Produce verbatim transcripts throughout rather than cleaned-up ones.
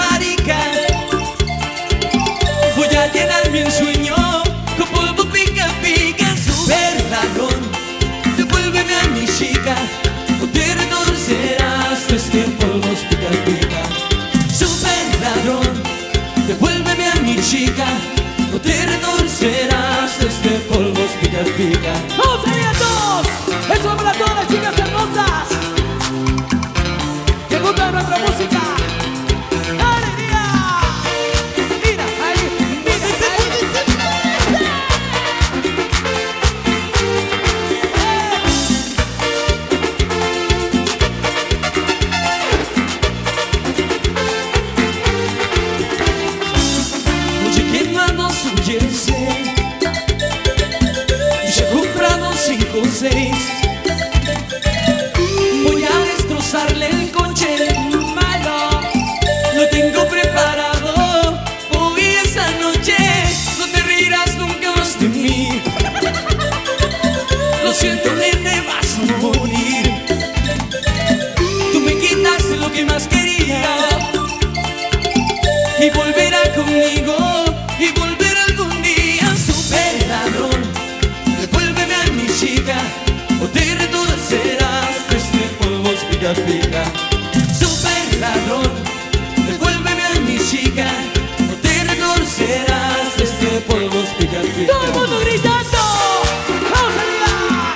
marica. Voy a llenar mi ensueño con polvo pica pica. Super ladrón, devuélveme a mi chica, o te retorcerás de este polvo pica pica. Super ladrón, devuélveme a mi chica, o te retorcerás de este polvo pica pica. ¡Vamos allá todos! ¡Eso para todas las chicas hermosas que gustan nuestra música! ¡Alegría! Mira, ahí, mira, Oye, ¿quién mandó su jersey? Se ha comprado cinco o seis. Voy a destrozarle el coche malo. Lo tengo preparado. Hoy esa noche no te reirás nunca más de mí. Lo siento, nene, vas a morir. Tú me quitaste lo que más quería y volverá conmigo, y volverá algún día. Super ladrón, devuélveme a mi chica, o te retorcerás de este polvo pica pica. Super ladrón, devuélveme a mi chica, o te retorcerás de este polvo pica pica. todo el mundo gritando. ¡Vamos arriba!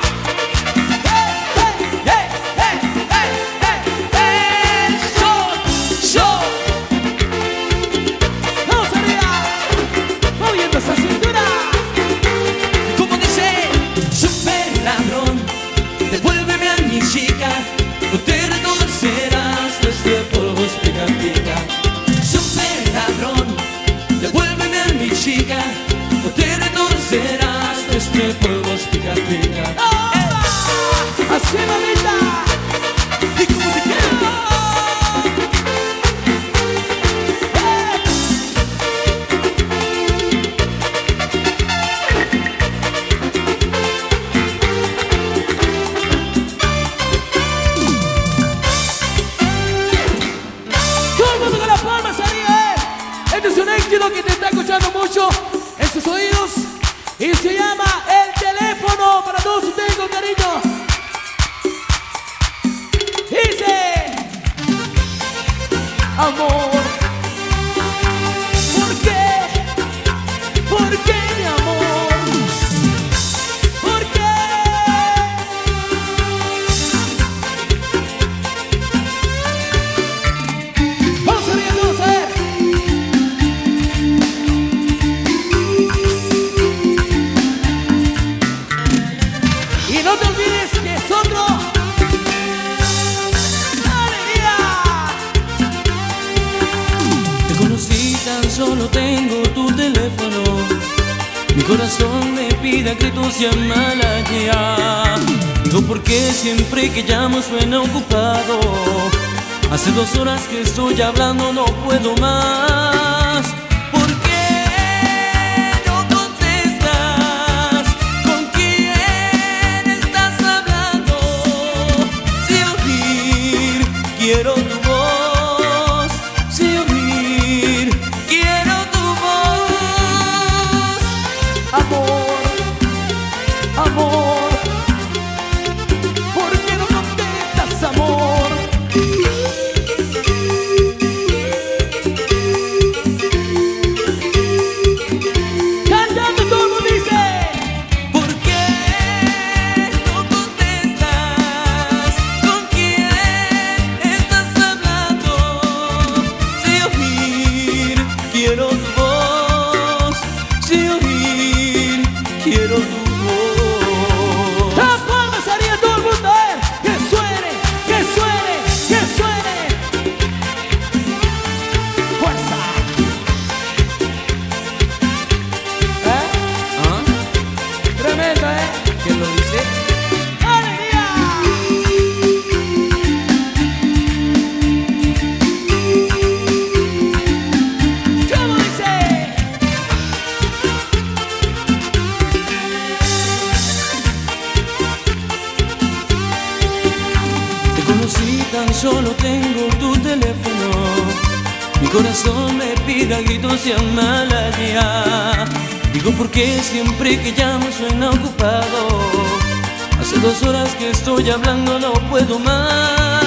¡Hey, hey, hey, hey, hey, hey! ¡Show, show! ¡Vamos arriba! ¡Moviendo esa cintura! Como dice, super ladrón, devuélveme a mi chica, o te retorcerás de este polvo pica pica. Super ladrón, devuélveme a mi chica, o te retorcerás de este polvo pica pica. ¡Oh! ¡Así, mamita! Y como te quiero. Todo el mundo con las palmas arriba, ¿eh? Este es un éxito que te está escuchando mucho en sus oídos y se llama El Teléfono, para todos ustedes con cariño. Dice: amor, ¿por qué? ¿Por qué, mi amor? ¿Por qué? Vamos a ver, vamos a ver. Y no te olvides que es otro. ¡Alegría! Te conocí, tan solo tengo tu teléfono. Mi corazón me pide que tú seas mala ya. Digo, porque siempre que llamo suena ocupado. Hace dos horas que estoy hablando, no puedo más. ¿Por qué no contestas? ¿Con quién estás hablando? Si oír quiero tu voz, si oír quiero tu voz. Amor, amor, ¿por qué no contestas, amor? corazón me pide a gritos llamala ya. Digo porque siempre que llamo suena ocupado. Hace dos horas que estoy hablando, no puedo más.